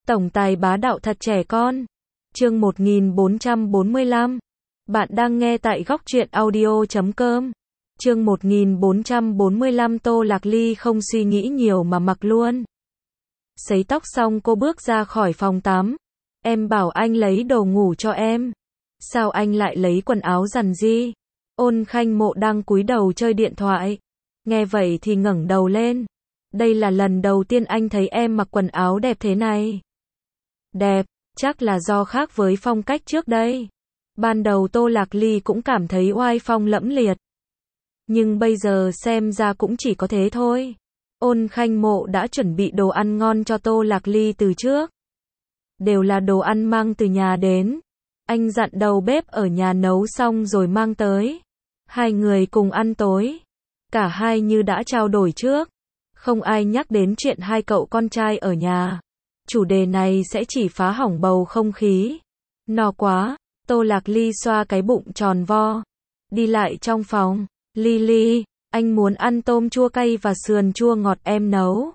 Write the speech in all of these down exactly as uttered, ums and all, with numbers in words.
Tổng tài bá đạo thật trẻ con. Chương một nghìn bốn trăm bốn mươi lăm. Bạn đang nghe tại góc truyện audio chấm com. Chương một nghìn bốn trăm bốn mươi lăm. Tô Lạc Ly không suy nghĩ nhiều mà mặc luôn. Sấy tóc xong cô bước ra khỏi phòng tắm. Em bảo anh lấy đồ ngủ cho em. Sao anh lại lấy quần áo rằn ri? Ôn Khanh Mộ đang cúi đầu chơi điện thoại. Nghe vậy thì ngẩng đầu lên. Đây là lần đầu tiên anh thấy em mặc quần áo đẹp thế này. Đẹp, chắc là do khác với phong cách trước đây. Ban đầu Tô Lạc Ly cũng cảm thấy oai phong lẫm liệt. Nhưng bây giờ xem ra cũng chỉ có thế thôi. Ôn Khanh Mộ đã chuẩn bị đồ ăn ngon cho Tô Lạc Ly từ trước. Đều là đồ ăn mang từ nhà đến. Anh dặn đầu bếp ở nhà nấu xong rồi mang tới. Hai người cùng ăn tối. Cả hai như đã trao đổi trước. Không ai nhắc đến chuyện hai cậu con trai ở nhà. Chủ đề này sẽ chỉ phá hỏng bầu không khí. No quá, Tô Lạc Ly xoa cái bụng tròn vo. Đi lại trong phòng. Ly Ly, anh muốn ăn tôm chua cay và sườn chua ngọt em nấu.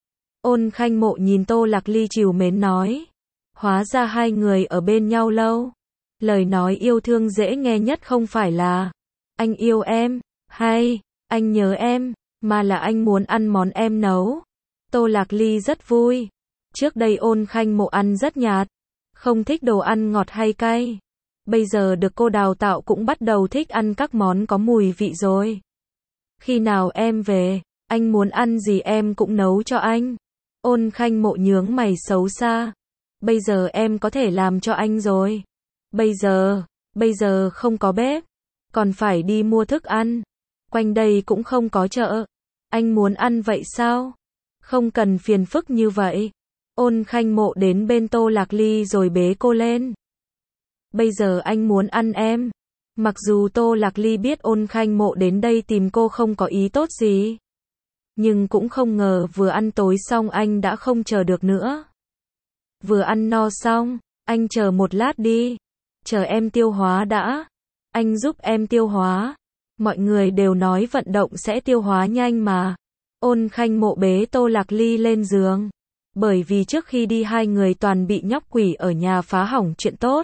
Ôn Khanh Mộ nhìn Tô Lạc Ly trìu mến nói. Hóa ra hai người ở bên nhau lâu. Lời nói yêu thương dễ nghe nhất không phải là anh yêu em, hay anh nhớ em, mà là anh muốn ăn món em nấu. Tô Lạc Ly rất vui. Trước đây Ôn Khanh Mộ ăn rất nhạt, không thích đồ ăn ngọt hay cay. Bây giờ được cô đào tạo cũng bắt đầu thích ăn các món có mùi vị rồi. Khi nào em về, anh muốn ăn gì em cũng nấu cho anh. Ôn Khanh Mộ nhướng mày xấu xa. Bây giờ em có thể làm cho anh rồi. Bây giờ, bây giờ không có bếp, còn phải đi mua thức ăn. Quanh đây cũng không có chợ. Anh muốn ăn vậy sao? Không cần phiền phức như vậy. Ôn Khanh Mộ đến bên Tô Lạc Ly rồi bế cô lên. Bây giờ anh muốn ăn em. Mặc dù Tô Lạc Ly biết Ôn Khanh Mộ đến đây tìm cô không có ý tốt gì. Nhưng cũng không ngờ vừa ăn tối xong anh đã không chờ được nữa. Vừa ăn no xong, anh chờ một lát đi. Chờ em tiêu hóa đã. Anh giúp em tiêu hóa. Mọi người đều nói vận động sẽ tiêu hóa nhanh mà. Ôn Khanh Mộ bế Tô Lạc Ly lên giường. Bởi vì trước khi đi hai người toàn bị nhóc quỷ ở nhà phá hỏng chuyện tốt.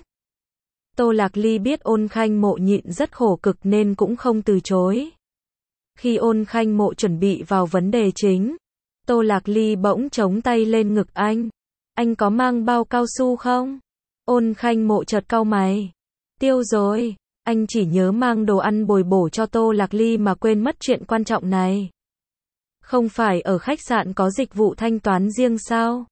Tô Lạc Ly biết Ôn Khanh Mộ nhịn rất khổ cực nên cũng không từ chối. Khi Ôn Khanh Mộ chuẩn bị vào vấn đề chính, Tô Lạc Ly bỗng chống tay lên ngực anh. Anh có mang bao cao su không? Ôn Khanh Mộ chợt cau mày. Tiêu rồi, anh chỉ nhớ mang đồ ăn bồi bổ cho Tô Lạc Ly mà quên mất chuyện quan trọng này. Không phải ở khách sạn có dịch vụ thanh toán riêng sao?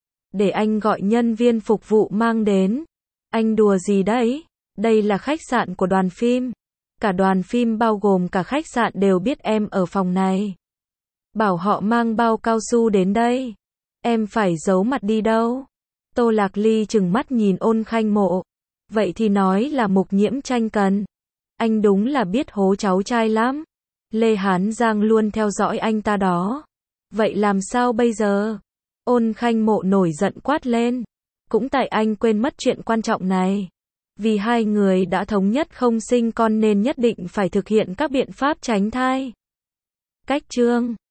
Để anh gọi nhân viên phục vụ mang đến. Anh đùa gì đấy? Đây là khách sạn của đoàn phim. Cả đoàn phim bao gồm cả khách sạn đều biết em ở phòng này. Bảo họ mang bao cao su đến đây. Em phải giấu mặt đi đâu? Tô Lạc Ly trừng mắt nhìn Ôn Khanh Mộ. Vậy thì nói là Mục Nhiễm Tranh cần. Anh đúng là biết hố cháu trai lắm. Lê Hán Giang luôn theo dõi anh ta đó. Vậy làm sao bây giờ? Ôn Khanh Mộ nổi giận quát lên. Cũng tại anh quên mất chuyện quan trọng này. Vì hai người đã thống nhất không sinh con nên nhất định phải thực hiện các biện pháp tránh thai. Cách chương